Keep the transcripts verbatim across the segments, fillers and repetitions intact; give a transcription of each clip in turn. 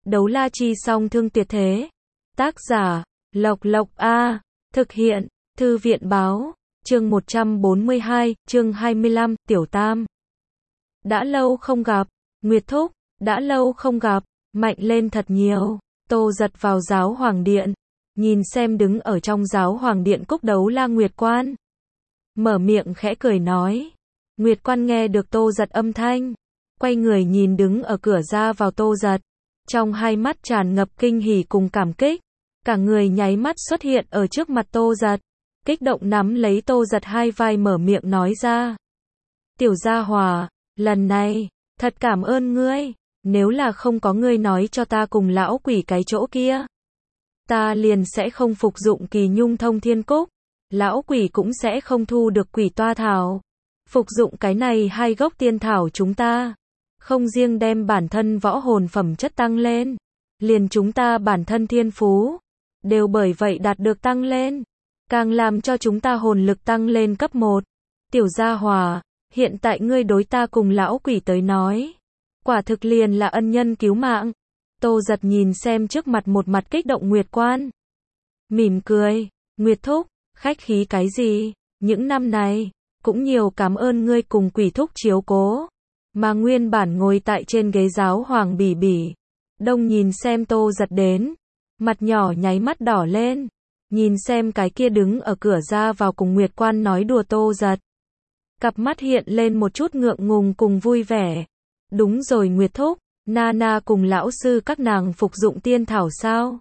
Đấu la chi song thương tuyệt thế. Tác giả, Lộc Lộc A. Thực hiện, Thư viện báo. Chương một trăm bốn mươi hai, chương hai mươi lăm, Tiểu Tam. Đã lâu không gặp, Nguyệt Thúc, đã lâu không gặp, mạnh lên thật nhiều. Tô Giật vào giáo hoàng điện, nhìn xem đứng ở trong giáo hoàng điện Cúc Đấu La Nguyệt Quan. Mở miệng khẽ cười nói. Nguyệt Quan nghe được Tô Giật âm thanh, quay người nhìn đứng ở cửa ra vào Tô Giật. Trong hai mắt tràn ngập kinh hỉ cùng cảm kích, cả người nháy mắt xuất hiện ở trước mặt Tô Giật, kích động nắm lấy Tô Giật hai vai mở miệng nói ra. Tiểu gia hòa, lần này, thật cảm ơn ngươi, nếu là không có ngươi nói cho ta cùng lão quỷ cái chỗ kia, ta liền sẽ không phục dụng kỳ nhung thông thiên cúc, lão quỷ cũng sẽ không thu được quỷ toa thảo. Phục dụng cái này hai gốc tiên thảo chúng ta, không riêng đem bản thân võ hồn phẩm chất tăng lên, liền chúng ta bản thân thiên phú, đều bởi vậy đạt được tăng lên, càng làm cho chúng ta hồn lực tăng lên cấp một. Tiểu gia hòa, hiện tại ngươi đối ta cùng lão quỷ tới nói, quả thực liền là ân nhân cứu mạng. Tô Giật nhìn xem trước mặt một mặt kích động Nguyệt Quan, mỉm cười, Nguyệt Thúc, khách khí cái gì, những năm này, cũng nhiều cảm ơn ngươi cùng quỷ thúc chiếu cố. Mà nguyên bản ngồi tại trên ghế giáo hoàng Bỉ Bỉ Đông nhìn xem Tô Giật đến, mặt nhỏ nháy mắt đỏ lên, nhìn xem cái kia đứng ở cửa ra vào cùng Nguyệt Quan nói đùa Tô Giật, cặp mắt hiện lên một chút ngượng ngùng cùng vui vẻ. Đúng rồi Nguyệt Thúc, Nana cùng lão sư các nàng phục dụng tiên thảo sao?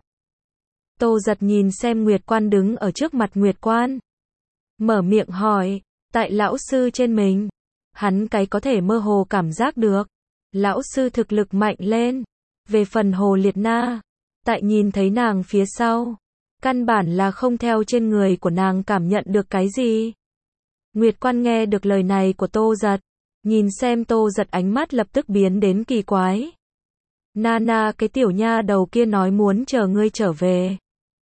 Tô Giật nhìn xem Nguyệt Quan đứng ở trước mặt Nguyệt Quan, mở miệng hỏi. Tại lão sư trên mình, hắn cái có thể mơ hồ cảm giác được, lão sư thực lực mạnh lên. Về phần Hồ Liệt Na, tại nhìn thấy nàng phía sau, căn bản là không theo trên người của nàng cảm nhận được cái gì. Nguyệt Quan nghe được lời này của Tô Giật, nhìn xem Tô Giật ánh mắt lập tức biến đến kỳ quái. Nana cái tiểu nha đầu kia nói muốn chờ ngươi trở về,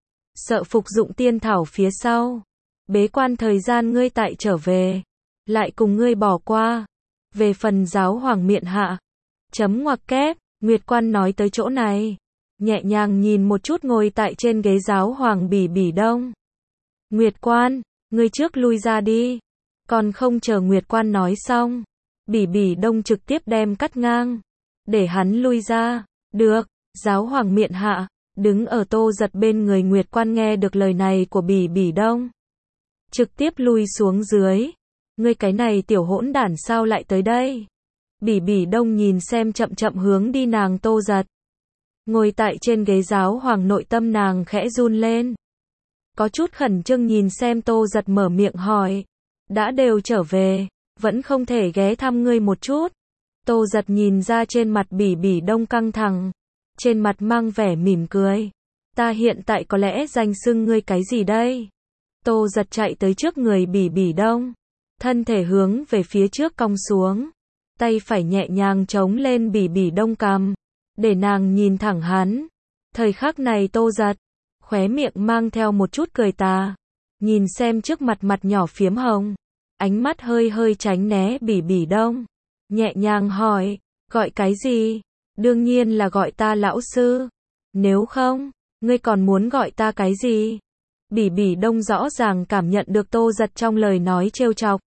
sợ phục dụng tiên thảo phía sau, bế quan thời gian ngươi tại trở về, lại cùng ngươi bỏ qua. Về phần giáo hoàng miện hạ, chấm ngoặc kép, Nguyệt Quan nói tới chỗ này, nhẹ nhàng nhìn một chút ngồi tại trên ghế giáo hoàng Bỉ Bỉ Đông. Nguyệt Quan, ngươi trước lui ra đi. Còn không chờ Nguyệt Quan nói xong, Bỉ Bỉ Đông trực tiếp đem cắt ngang, để hắn lui ra. Được, giáo hoàng miện hạ, đứng ở Tô Giật bên người Nguyệt Quan nghe được lời này của Bỉ Bỉ Đông, trực tiếp lui xuống dưới. Ngươi cái này tiểu hỗn đản sao lại tới đây? Bỉ Bỉ Đông nhìn xem chậm chậm hướng đi nàng Tô Giật, ngồi tại trên ghế giáo hoàng, nội tâm nàng khẽ run lên, có chút khẩn trương nhìn xem Tô Giật mở miệng hỏi. Đã đều trở về, vẫn không thể ghé thăm ngươi một chút? Tô Giật nhìn ra trên mặt Bỉ Bỉ Đông căng thẳng, trên mặt mang vẻ mỉm cười. Ta hiện tại có lẽ danh xưng ngươi cái gì đây? Tô Giật chạy tới trước người Bỉ Bỉ Đông, thân thể hướng về phía trước cong xuống, tay phải nhẹ nhàng chống lên Bỉ Bỉ Đông cằm, để nàng nhìn thẳng hắn. Thời khắc này Tô Giật, khóe miệng mang theo một chút cười tà, nhìn xem trước mặt mặt nhỏ phiếm hồng, ánh mắt hơi hơi tránh né Bỉ Bỉ Đông, nhẹ nhàng hỏi, gọi cái gì? Đương nhiên là gọi ta lão sư, nếu không, ngươi còn muốn gọi ta cái gì? Bỉ Bỉ Đông rõ ràng cảm nhận được Tô Giật trong lời nói trêu chọc,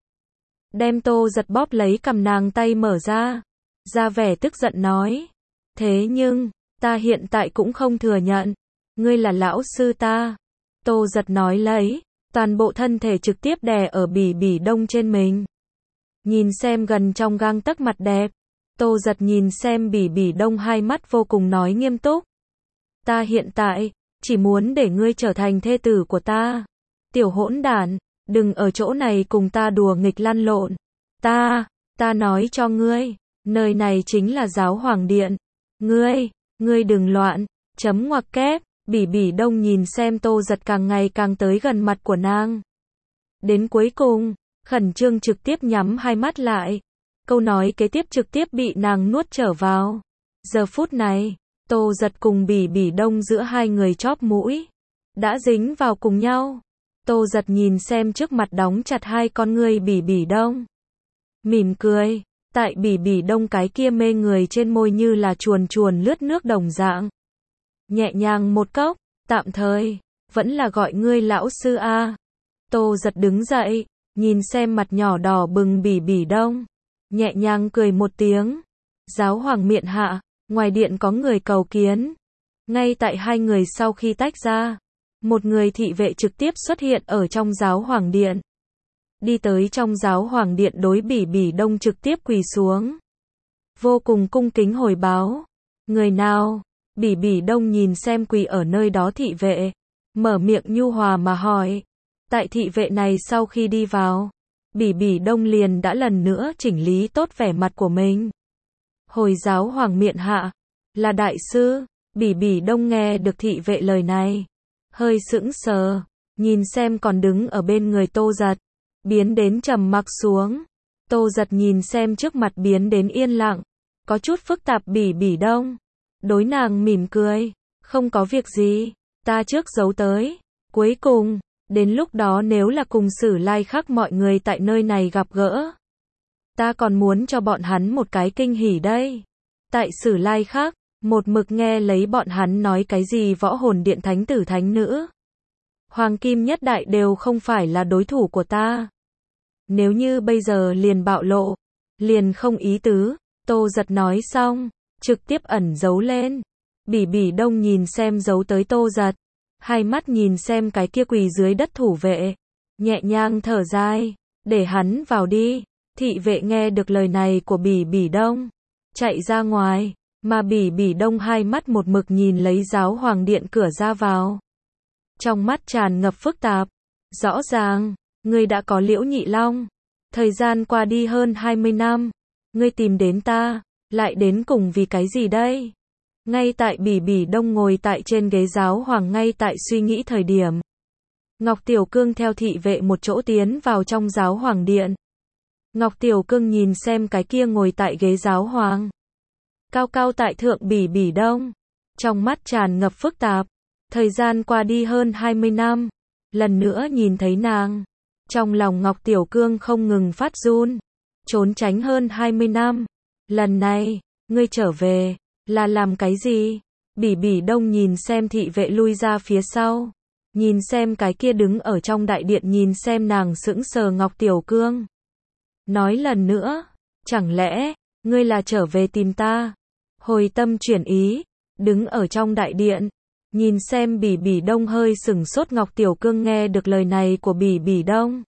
đem Tô Giật bóp lấy cầm nàng tay mở ra, ra vẻ tức giận nói. Thế nhưng, ta hiện tại cũng không thừa nhận, ngươi là lão sư ta. Tô Giật nói lấy, toàn bộ thân thể trực tiếp đè ở Bỉ Bỉ Đông trên mình. Nhìn xem gần trong gang tấc mặt đẹp, Tô Giật nhìn xem Bỉ Bỉ Đông hai mắt vô cùng nói nghiêm túc. Ta hiện tại, chỉ muốn để ngươi trở thành thê tử của ta. Tiểu hỗn đản, đừng ở chỗ này cùng ta đùa nghịch lăn lộn. Ta, ta nói cho ngươi, nơi này chính là giáo hoàng điện. Ngươi, ngươi đừng loạn, chấm ngoặc kép. Bỉ Bỉ Đông nhìn xem Tô Giật càng ngày càng tới gần mặt của nàng. Đến cuối cùng, khẩn trương trực tiếp nhắm hai mắt lại. Câu nói kế tiếp trực tiếp bị nàng nuốt trở vào. Giờ phút này, Tô Giật cùng Bỉ Bỉ Đông giữa hai người chóp mũi đã dính vào cùng nhau. Tô Giật nhìn xem trước mặt đóng chặt hai con ngươi Bỉ Bỉ Đông, mỉm cười. Tại Bỉ Bỉ Đông cái kia mê người trên môi như là chuồn chuồn lướt nước đồng dạng, nhẹ nhàng một cốc, tạm thời, vẫn là gọi ngươi lão sư a. Tô Giật đứng dậy, nhìn xem mặt nhỏ đỏ bừng Bỉ Bỉ Đông, nhẹ nhàng cười một tiếng. Giáo hoàng miện hạ, ngoài điện có người cầu kiến. Ngay tại hai người sau khi tách ra, một người thị vệ trực tiếp xuất hiện ở trong giáo hoàng điện. Đi tới trong giáo hoàng điện đối Bỉ Bỉ Đông trực tiếp quỳ xuống. Vô cùng cung kính hồi báo. Người nào? Bỉ Bỉ Đông nhìn xem quỳ ở nơi đó thị vệ, mở miệng nhu hòa mà hỏi. Tại thị vệ này sau khi đi vào, Bỉ Bỉ Đông liền đã lần nữa chỉnh lý tốt vẻ mặt của mình. Hồi giáo hoàng miện hạ, là đại sư. Bỉ Bỉ Đông nghe được thị vệ lời này, hơi sững sờ, nhìn xem còn đứng ở bên người Tô Giật, biến đến trầm mặc xuống. Tô Giật nhìn xem trước mặt biến đến yên lặng, có chút phức tạp Bỉ Bỉ Đông, đối nàng mỉm cười, không có việc gì, ta trước giấu tới, cuối cùng, đến lúc đó nếu là cùng Sử Lai Khắc mọi người tại nơi này gặp gỡ, ta còn muốn cho bọn hắn một cái kinh hỉ đây. Tại Sử Lai Khắc, một mực nghe lấy bọn hắn nói cái gì võ hồn điện thánh tử thánh nữ, hoàng kim nhất đại đều không phải là đối thủ của ta. Nếu như bây giờ liền bạo lộ, liền không ý tứ. Tô Giật nói xong, trực tiếp ẩn giấu lên. Bỉ Bỉ Đông nhìn xem giấu tới Tô Giật, hai mắt nhìn xem cái kia quỳ dưới đất thủ vệ, nhẹ nhàng thở dài, để hắn vào đi. Thị vệ nghe được lời này của Bỉ Bỉ Đông, chạy ra ngoài, mà Bỉ Bỉ Đông hai mắt một mực nhìn lấy giáo hoàng điện cửa ra vào. Trong mắt tràn ngập phức tạp, rõ ràng, ngươi đã có Liễu Nhị Long, thời gian qua đi hơn hai mươi năm, ngươi tìm đến ta, lại đến cùng vì cái gì đây? Ngay tại Bỉ Bỉ Đông ngồi tại trên ghế giáo hoàng ngay tại suy nghĩ thời điểm, Ngọc Tiểu Cương theo thị vệ một chỗ tiến vào trong giáo hoàng điện. Ngọc Tiểu Cương nhìn xem cái kia ngồi tại ghế giáo hoàng, cao cao tại thượng Bỉ Bỉ Đông, trong mắt tràn ngập phức tạp, thời gian qua đi hơn hai mươi năm, lần nữa nhìn thấy nàng, trong lòng Ngọc Tiểu Cương không ngừng phát run, trốn tránh hơn hai mươi năm, lần này, ngươi trở về, là làm cái gì? Bỉ Bỉ Đông nhìn xem thị vệ lui ra phía sau, nhìn xem cái kia đứng ở trong đại điện nhìn xem nàng sững sờ Ngọc Tiểu Cương. Nói lần nữa, chẳng lẽ, ngươi là trở về tìm ta? Hồi tâm chuyển ý, đứng ở trong đại điện, nhìn xem Bỉ Bỉ Đông hơi sửng sốt. Ngọc Tiểu Cương nghe được lời này của Bỉ Bỉ Đông,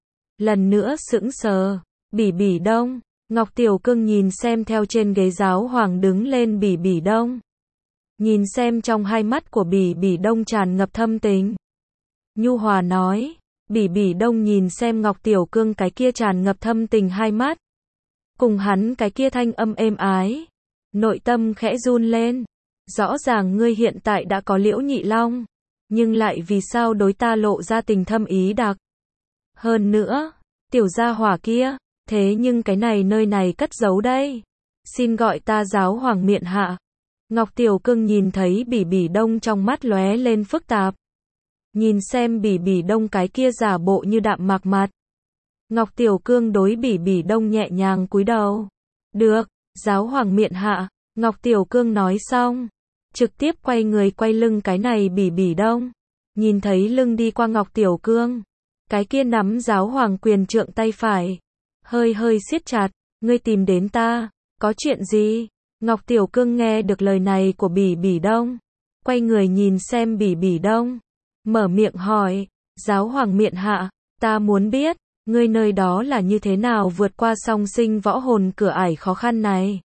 lần nữa sững sờ. Bỉ Bỉ Đông, Ngọc Tiểu Cương nhìn xem theo trên ghế giáo hoàng đứng lên Bỉ Bỉ Đông, nhìn xem trong hai mắt của Bỉ Bỉ Đông tràn ngập thâm tình, nhu hòa nói. Bỉ Bỉ Đông nhìn xem Ngọc Tiểu Cương cái kia tràn ngập thâm tình hai mắt, cùng hắn cái kia thanh âm êm ái, nội tâm khẽ run lên. Rõ ràng ngươi hiện tại đã có Liễu Nhị Long, nhưng lại vì sao đối ta lộ ra tình thâm ý đặc? Hơn nữa, tiểu gia hỏa kia, thế nhưng cái này nơi này cất giấu đây. Xin gọi ta giáo hoàng miện hạ. Ngọc Tiểu Cương nhìn thấy Bỉ Bỉ Đông trong mắt lóe lên phức tạp. Nhìn xem Bỉ Bỉ Đông cái kia giả bộ như đạm mạc mặt. Ngọc Tiểu Cương đối Bỉ Bỉ Đông nhẹ nhàng cúi đầu. Được, giáo hoàng miện hạ. Ngọc Tiểu Cương nói xong, trực tiếp quay người quay lưng cái này Bỉ Bỉ Đông. Nhìn thấy lưng đi qua Ngọc Tiểu Cương, cái kia nắm giáo hoàng quyền trượng tay phải, hơi hơi siết chặt. Ngươi tìm đến ta, có chuyện gì? Ngọc Tiểu Cương nghe được lời này của Bỉ Bỉ Đông, quay người nhìn xem Bỉ Bỉ Đông, mở miệng hỏi. Giáo hoàng miện hạ, ta muốn biết, ngươi nơi đó là như thế nào vượt qua song sinh võ hồn cửa ải khó khăn này?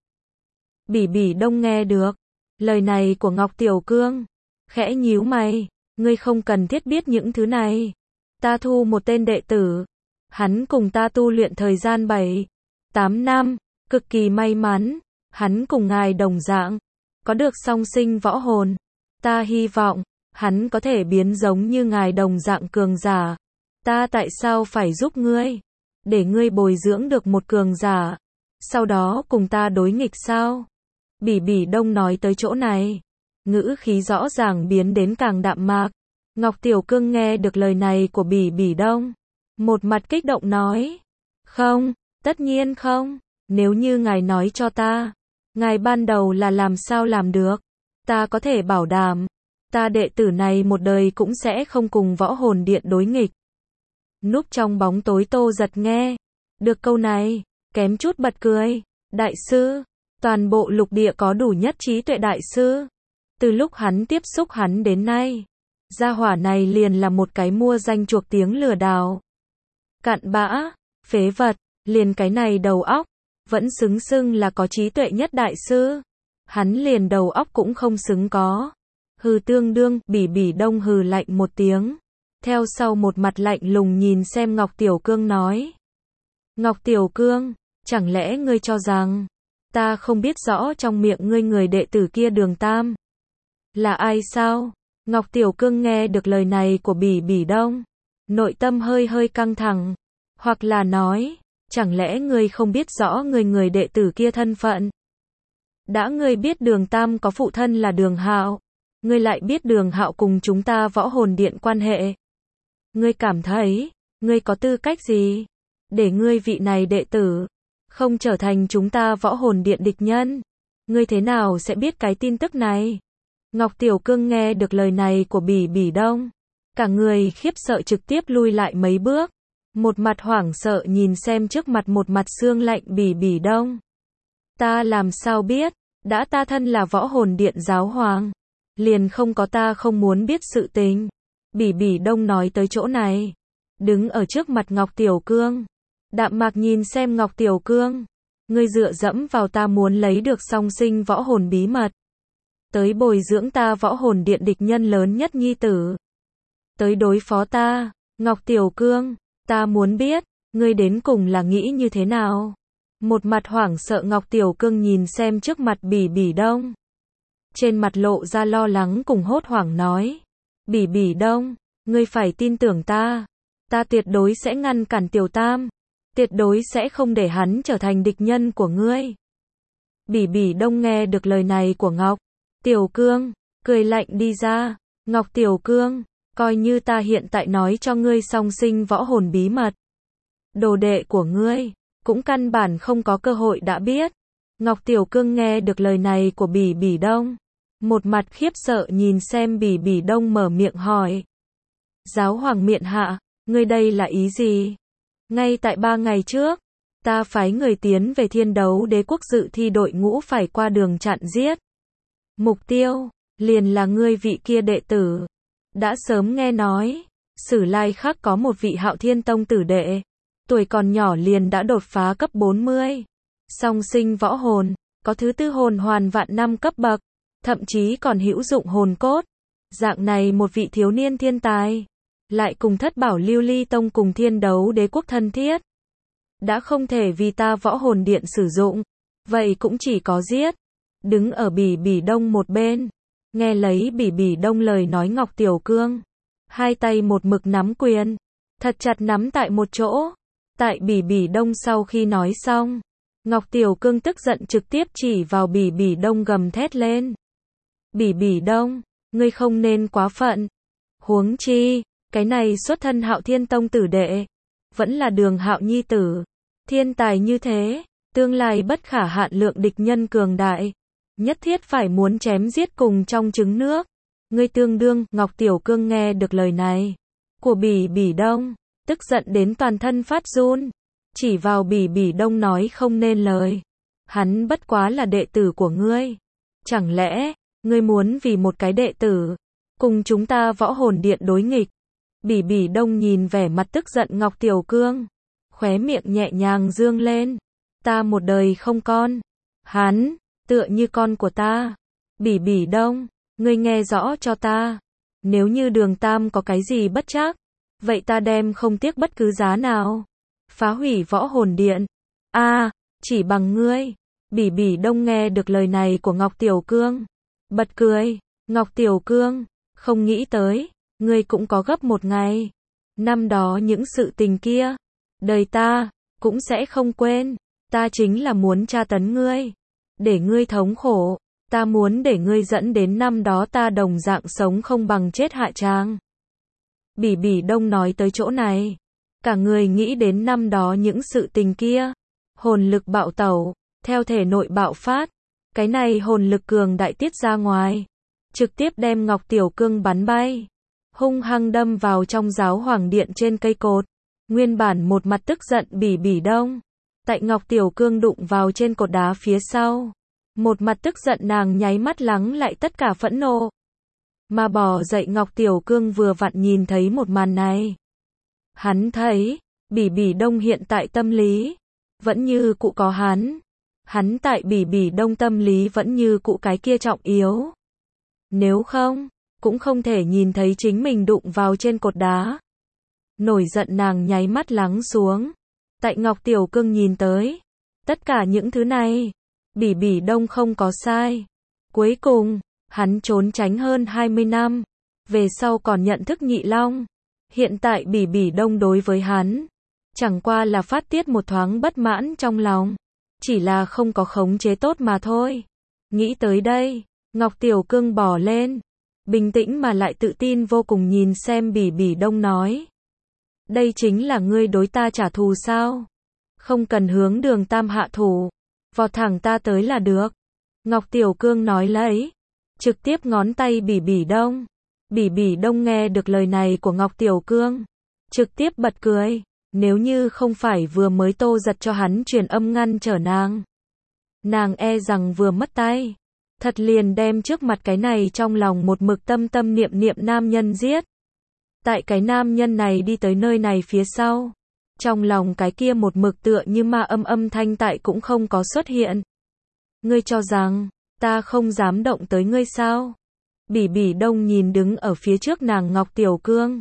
Bỉ Bỉ Đông nghe được lời này của Ngọc Tiểu Cương, khẽ nhíu mày. Ngươi không cần thiết biết những thứ này. Ta thu một tên đệ tử, hắn cùng ta tu luyện thời gian bảy, tám năm, cực kỳ may mắn, hắn cùng ngài đồng dạng, có được song sinh võ hồn. Ta hy vọng, hắn có thể biến giống như ngài đồng dạng cường giả. Ta tại sao phải giúp ngươi? Để ngươi bồi dưỡng được một cường giả, sau đó cùng ta đối nghịch sao? Bỉ Bỉ Đông nói tới chỗ này, ngữ khí rõ ràng biến đến càng đạm mạc. Ngọc Tiểu Cương nghe được lời này của Bỉ Bỉ Đông, một mặt kích động nói. Không, tất nhiên không. Nếu như ngài nói cho ta, ngài ban đầu là làm sao làm được? Ta có thể bảo đảm, ta đệ tử này một đời cũng sẽ không cùng võ hồn điện đối nghịch. Núp trong bóng tối Tô Giật nghe được câu này, kém chút bật cười. Đại sư, toàn bộ lục địa có đủ nhất trí tuệ đại sư. Từ lúc hắn tiếp xúc hắn đến nay, gia hỏa này liền là một cái mua danh chuộc tiếng lừa đảo. Cặn bã, phế vật, liền cái này đầu óc, vẫn xứng xưng là có trí tuệ nhất đại sư. Hắn liền đầu óc cũng không xứng có. Hừ tương đương, Bỉ Bỉ Đông hừ lạnh một tiếng. Theo sau một mặt lạnh lùng nhìn xem Ngọc Tiểu Cương nói. Ngọc Tiểu Cương, chẳng lẽ ngươi cho rằng, ta không biết rõ trong miệng ngươi người đệ tử kia Đường Tam là ai sao? Ngọc Tiểu Cương nghe được lời này của Bỉ Bỉ Đông, nội tâm hơi hơi căng thẳng, hoặc là nói, chẳng lẽ ngươi không biết rõ người người đệ tử kia thân phận? Đã ngươi biết Đường Tam có phụ thân là Đường Hạo, ngươi lại biết Đường Hạo cùng chúng ta võ hồn điện quan hệ. Ngươi cảm thấy, ngươi có tư cách gì để ngươi vị này đệ tử không trở thành chúng ta võ hồn điện địch nhân? Ngươi thế nào sẽ biết cái tin tức này? Ngọc Tiểu Cương nghe được lời này của Bỉ Bỉ Đông, cả người khiếp sợ trực tiếp lui lại mấy bước, một mặt hoảng sợ nhìn xem trước mặt một mặt xương lạnh Bỉ Bỉ Đông. Ta làm sao biết, đã ta thân là võ hồn điện giáo hoàng, liền không có ta không muốn biết sự tình. Bỉ Bỉ Đông nói tới chỗ này, đứng ở trước mặt Ngọc Tiểu Cương, đạm mạc nhìn xem Ngọc Tiểu Cương, ngươi dựa dẫm vào ta muốn lấy được song sinh võ hồn bí mật, tới bồi dưỡng ta võ hồn điện địch nhân lớn nhất nhi tử, tới đối phó ta. Ngọc Tiểu Cương, ta muốn biết, ngươi đến cùng là nghĩ như thế nào? Một mặt hoảng sợ Ngọc Tiểu Cương nhìn xem trước mặt Bỉ Bỉ Đông, trên mặt lộ ra lo lắng cùng hốt hoảng nói. Bỉ Bỉ Đông, ngươi phải tin tưởng ta, ta tuyệt đối sẽ ngăn cản Tiểu Tam, tuyệt đối sẽ không để hắn trở thành địch nhân của ngươi. Bỉ Bỉ Đông nghe được lời này của Ngọc Tiểu Cương, cười lạnh đi ra. Ngọc Tiểu Cương, coi như ta hiện tại nói cho ngươi song sinh võ hồn bí mật, đồ đệ của ngươi cũng căn bản không có cơ hội đã biết. Ngọc Tiểu Cương nghe được lời này của Bỉ Bỉ Đông, một mặt khiếp sợ nhìn xem Bỉ Bỉ Đông mở miệng hỏi. Giáo hoàng miện hạ, ngươi đây là ý gì? Ngay tại ba ngày trước, ta phái người tiến về Thiên Đấu Đế quốc dự thi đội ngũ phải qua đường chặn giết. Mục tiêu, liền là ngươi vị kia đệ tử. Đã sớm nghe nói, Sử Lai Khắc có một vị Hạo Thiên Tông tử đệ, tuổi còn nhỏ liền đã đột phá cấp bốn mươi. Song sinh võ hồn, có thứ tư hồn hoàn vạn năm cấp bậc, thậm chí còn hữu dụng hồn cốt. Dạng này một vị thiếu niên thiên tài, lại cùng Thất Bảo Lưu Ly Tông cùng Thiên Đấu Đế quốc thân thiết. Đã không thể vì ta võ hồn điện sử dụng, vậy cũng chỉ có giết. Đứng ở Bỉ Bỉ Đông một bên, nghe lấy Bỉ Bỉ Đông lời nói Ngọc Tiểu Cương, hai tay một mực nắm quyền, thật chặt nắm tại một chỗ. Tại Bỉ Bỉ Đông sau khi nói xong, Ngọc Tiểu Cương tức giận trực tiếp chỉ vào Bỉ Bỉ Đông gầm thét lên. Bỉ Bỉ Đông, ngươi không nên quá phận. Huống chi, cái này xuất thân Hạo Thiên Tông tử đệ, vẫn là Đường Hạo nhi tử, thiên tài như thế, tương lai bất khả hạn lượng địch nhân cường đại, nhất thiết phải muốn chém giết cùng trong trứng nước. Ngươi tương đương. Ngọc Tiểu Cương nghe được lời này của Bỉ Bỉ Đông, tức giận đến toàn thân phát run, chỉ vào Bỉ Bỉ Đông nói không nên lời. Hắn bất quá là đệ tử của ngươi, chẳng lẽ ngươi muốn vì một cái đệ tử cùng chúng ta võ hồn điện đối nghịch? Bỉ Bỉ Đông nhìn vẻ mặt tức giận Ngọc Tiểu Cương, khóe miệng nhẹ nhàng dương lên. Ta một đời không con, hắn tựa như con của ta. Bỉ Bỉ Đông, ngươi nghe rõ cho ta, nếu như Đường Tam có cái gì bất trắc, vậy ta đem không tiếc bất cứ giá nào phá hủy võ hồn điện. A, à, chỉ bằng ngươi. Bỉ Bỉ Đông nghe được lời này của Ngọc Tiểu Cương, bật cười. Ngọc Tiểu Cương, không nghĩ tới, ngươi cũng có gấp một ngày. Năm đó những sự tình kia, đời ta cũng sẽ không quên. Ta chính là muốn tra tấn ngươi, để ngươi thống khổ. Ta muốn để ngươi dẫn đến năm đó ta đồng dạng sống không bằng chết hạ tràng. Bỉ Bỉ Đông nói tới chỗ này, cả người nghĩ đến năm đó những sự tình kia, hồn lực bạo tẩu, theo thể nội bạo phát, cái này hồn lực cường đại tiết ra ngoài, trực tiếp đem Ngọc Tiểu Cương bắn bay, hung hăng đâm vào trong giáo hoàng điện trên cây cột. Nguyên bản một mặt tức giận Bỉ Bỉ Đông, tại Ngọc Tiểu Cương đụng vào trên cột đá phía sau, một mặt tức giận nàng nháy mắt lắng lại tất cả phẫn nộ. Mà bò dậy Ngọc Tiểu Cương vừa vặn nhìn thấy một màn này. Hắn thấy, Bỉ Bỉ Đông hiện tại tâm lý vẫn như cũ có hắn. Hắn tại Bỉ Bỉ Đông tâm lý vẫn như cũ cái kia trọng yếu. Nếu không, cũng không thể nhìn thấy chính mình đụng vào trên cột đá. Nổi giận nàng nháy mắt lắng xuống. Tại Ngọc Tiểu Cương nhìn tới, tất cả những thứ này, Bỉ Bỉ Đông không có sai. Cuối cùng, hắn trốn tránh hơn hai mươi năm, về sau còn nhận thức Nhị Long. Hiện tại Bỉ Bỉ Đông đối với hắn, chẳng qua là phát tiết một thoáng bất mãn trong lòng, chỉ là không có khống chế tốt mà thôi. Nghĩ tới đây, Ngọc Tiểu Cương bò lên, bình tĩnh mà lại tự tin vô cùng nhìn xem Bỉ Bỉ Đông nói. Đây chính là ngươi đối ta trả thù sao? Không cần hướng Đường Tam hạ thủ, vọt thẳng ta tới là được. Ngọc Tiểu Cương nói lấy, trực tiếp ngón tay Bỉ Bỉ Đông. Bỉ Bỉ Đông nghe được lời này của Ngọc Tiểu Cương, trực tiếp bật cười. Nếu như không phải vừa mới Tô Giật cho hắn truyền âm ngăn trở nàng, nàng e rằng vừa mất tay, thật liền đem trước mặt cái này trong lòng một mực tâm tâm niệm niệm nam nhân giết. Tại cái nam nhân này đi tới nơi này phía sau, trong lòng cái kia một mực tựa như ma âm âm thanh tại cũng không có xuất hiện. Ngươi cho rằng, ta không dám động tới ngươi sao? Bỉ Bỉ Đông nhìn đứng ở phía trước nàng Ngọc Tiểu Cương,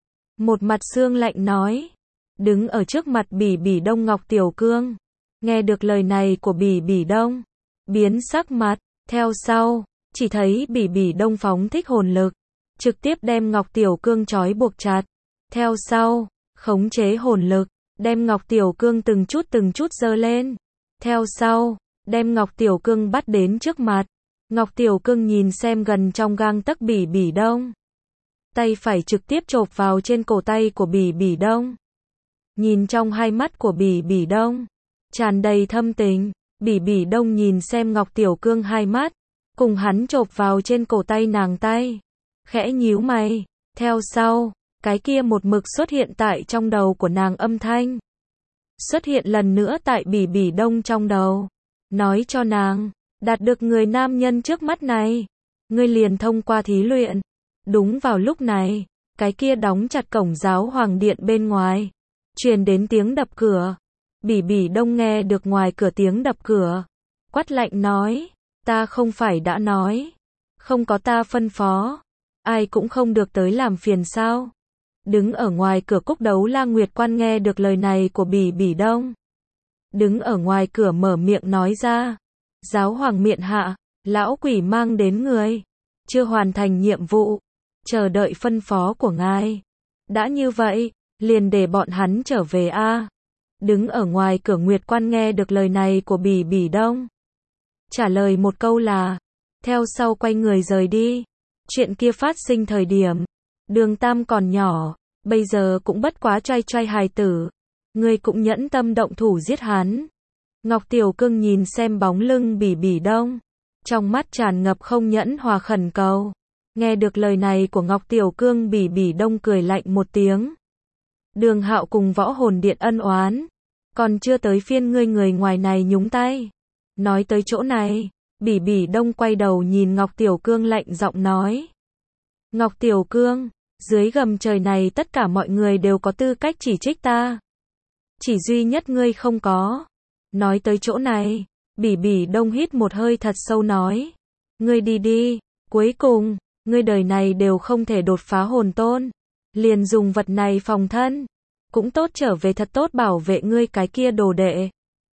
một mặt xương lạnh nói. Đứng ở trước mặt Bỉ Bỉ Đông Ngọc Tiểu Cương, nghe được lời này của Bỉ Bỉ Đông, biến sắc mặt, theo sau, chỉ thấy Bỉ Bỉ Đông phóng thích hồn lực, trực tiếp đem Ngọc Tiểu Cương trói buộc chặt. Theo sau, khống chế hồn lực, đem Ngọc Tiểu Cương từng chút từng chút giơ lên. Theo sau, đem Ngọc Tiểu Cương bắt đến trước mặt. Ngọc Tiểu Cương nhìn xem gần trong gang tấc Bỉ Bỉ Đông, tay phải trực tiếp chộp vào trên cổ tay của Bỉ Bỉ Đông. Nhìn trong hai mắt của Bỉ Bỉ Đông, tràn đầy thâm tình. Bỉ Bỉ Đông nhìn xem Ngọc Tiểu Cương hai mắt, cùng hắn chộp vào trên cổ tay nàng tay, khẽ nhíu mày. Theo sau, cái kia một mực xuất hiện tại trong đầu của nàng âm thanh, xuất hiện lần nữa tại Bỉ Bỉ Đông trong đầu, nói cho nàng, đạt được người nam nhân trước mắt này, ngươi liền thông qua thí luyện. Đúng vào lúc này, cái kia đóng chặt cổng giáo hoàng điện bên ngoài, truyền đến tiếng đập cửa. Bỉ Bỉ Đông nghe được ngoài cửa tiếng đập cửa, quát lạnh nói, ta không phải đã nói, không có ta phân phó, ai cũng không được tới làm phiền sao? Đứng ở ngoài cửa Cúc Đấu La Nguyệt Quan nghe được lời này của Bỉ Bỉ Đông, đứng ở ngoài cửa mở miệng nói ra, giáo hoàng miện hạ, lão quỷ mang đến người, chưa hoàn thành nhiệm vụ, chờ đợi phân phó của ngài. Đã như vậy, liền để bọn hắn trở về a. Đứng ở ngoài cửa Nguyệt Quan nghe được lời này của Bỉ Bỉ Đông, trả lời một câu là, theo sau quay người rời đi. Chuyện kia phát sinh thời điểm, Đường Tam còn nhỏ, bây giờ cũng bất quá trai trai hài tử, ngươi cũng nhẫn tâm động thủ giết hắn. Ngọc Tiểu Cương nhìn xem bóng lưng Bỉ Bỉ Đông, trong mắt tràn ngập không nhẫn hòa khẩn cầu. Nghe được lời này của Ngọc Tiểu Cương, Bỉ Bỉ Đông cười lạnh một tiếng. Đường Hạo cùng Võ Hồn Điện ân oán, còn chưa tới phiên ngươi người ngoài này nhúng tay. Nói tới chỗ này, Bỉ Bỉ Đông quay đầu nhìn Ngọc Tiểu Cương lạnh giọng nói. Ngọc Tiểu Cương, dưới gầm trời này tất cả mọi người đều có tư cách chỉ trích ta, chỉ duy nhất ngươi không có. Nói tới chỗ này, Bỉ Bỉ Đông hít một hơi thật sâu nói, ngươi đi đi, cuối cùng, ngươi đời này đều không thể đột phá hồn tôn, liền dùng vật này phòng thân, cũng tốt trở về thật tốt bảo vệ ngươi cái kia đồ đệ.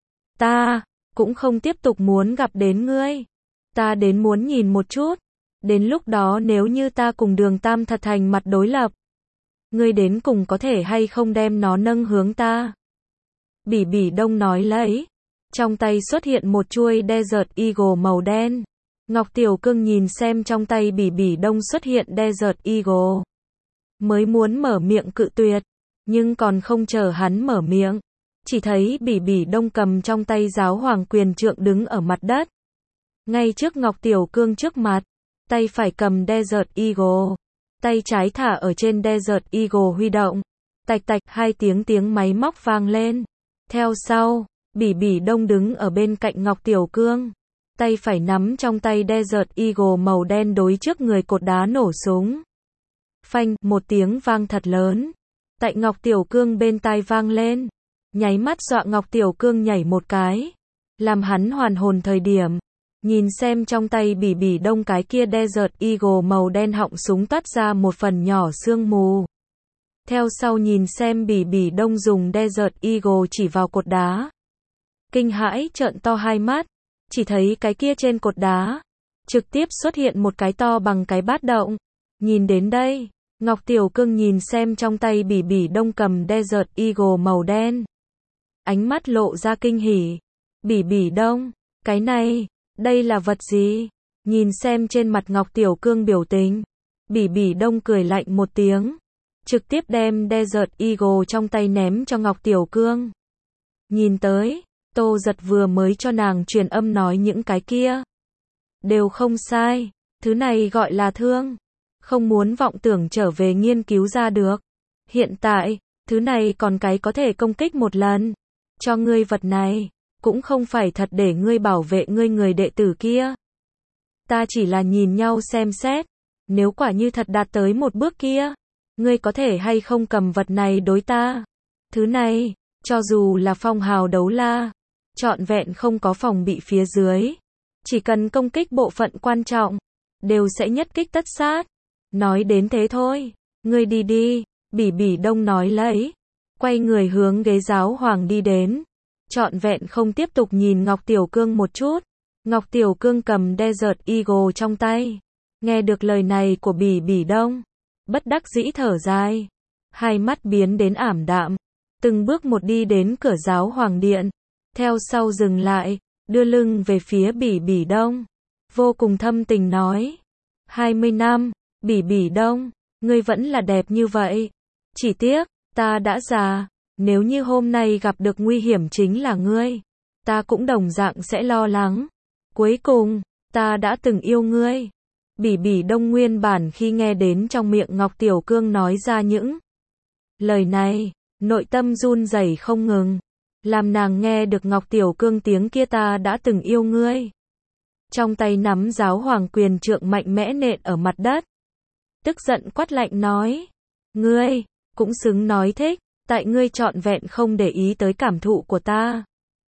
Ta cũng không tiếp tục muốn gặp đến ngươi, ta đến muốn nhìn một chút, đến lúc đó nếu như ta cùng Đường Tam thật thành mặt đối lập, ngươi đến cùng có thể hay không đem nó nâng hướng ta. Bỉ Bỉ Đông nói lấy, trong tay xuất hiện một chuôi Desert Eagle màu đen. Ngọc Tiểu Cương nhìn xem trong tay Bỉ Bỉ Đông xuất hiện Desert Eagle, mới muốn mở miệng cự tuyệt, nhưng còn không chờ hắn mở miệng, chỉ thấy Bỉ Bỉ Đông cầm trong tay giáo hoàng quyền trượng đứng ở mặt đất, ngay trước Ngọc Tiểu Cương trước mặt, tay phải cầm Desert Eagle, tay trái thả ở trên Desert Eagle huy động. Tạch tạch, hai tiếng tiếng máy móc vang lên. Theo sau, Bỉ Bỉ Đông đứng ở bên cạnh Ngọc Tiểu Cương, tay phải nắm trong tay Desert Eagle màu đen đối trước người cột đá nổ súng. Phanh, một tiếng vang thật lớn. Tại Ngọc Tiểu Cương bên tai vang lên, nháy mắt dọa Ngọc Tiểu Cương nhảy một cái, làm hắn hoàn hồn thời điểm, nhìn xem trong tay Bỉ Bỉ Đông cái kia Desert Eagle màu đen họng súng toát ra một phần nhỏ sương mù. Theo sau nhìn xem Bỉ Bỉ Đông dùng Desert Eagle chỉ vào cột đá. Kinh hãi trợn to hai mắt, chỉ thấy cái kia trên cột đá, trực tiếp xuất hiện một cái to bằng cái bát động. Nhìn đến đây, Ngọc Tiểu Cương nhìn xem trong tay Bỉ Bỉ Đông cầm Desert Eagle màu đen. Ánh mắt lộ ra kinh hỉ. Bỉ Bỉ Đông, cái này, đây là vật gì? Nhìn xem trên mặt Ngọc Tiểu Cương biểu tình, Bỉ Bỉ Đông cười lạnh một tiếng, trực tiếp đem Desert Eagle trong tay ném cho Ngọc Tiểu Cương. Nhìn tới, Tô Giật vừa mới cho nàng truyền âm nói những cái kia đều không sai, thứ này gọi là thương, không muốn vọng tưởng trở về nghiên cứu ra được. Hiện tại, thứ này còn cái có thể công kích một lần, cho ngươi vật này, cũng không phải thật để ngươi bảo vệ ngươi người đệ tử kia. Ta chỉ là nhìn nhau xem xét, nếu quả như thật đạt tới một bước kia, ngươi có thể hay không cầm vật này đối ta. Thứ này, cho dù là phong hào đấu la, trọn vẹn không có phòng bị phía dưới, chỉ cần công kích bộ phận quan trọng, đều sẽ nhất kích tất sát. Nói đến thế thôi, ngươi đi đi, Bỉ Bỉ Đông nói lấy, quay người hướng ghế giáo hoàng đi đến, trọn vẹn không tiếp tục nhìn Ngọc Tiểu Cương một chút. Ngọc Tiểu Cương cầm Desert Eagle trong tay, nghe được lời này của Bỉ Bỉ Đông, bất đắc dĩ thở dài, hai mắt biến đến ảm đạm, từng bước một đi đến cửa giáo hoàng điện, theo sau dừng lại, đưa lưng về phía Bỉ Bỉ Đông, vô cùng thâm tình nói, hai mươi năm, Bỉ Bỉ Đông, ngươi vẫn là đẹp như vậy, chỉ tiếc, ta đã già, nếu như hôm nay gặp được nguy hiểm chính là ngươi, ta cũng đồng dạng sẽ lo lắng, cuối cùng, ta đã từng yêu ngươi. Bỉ Bỉ Đông nguyên bản khi nghe đến trong miệng Ngọc Tiểu Cương nói ra những lời này, nội tâm run rẩy không ngừng, làm nàng nghe được Ngọc Tiểu Cương tiếng kia ta đã từng yêu ngươi. Trong tay nắm giáo hoàng quyền trượng mạnh mẽ nện ở mặt đất. Tức giận quát lạnh nói, ngươi, cũng xứng nói thích, tại ngươi trọn vẹn không để ý tới cảm thụ của ta.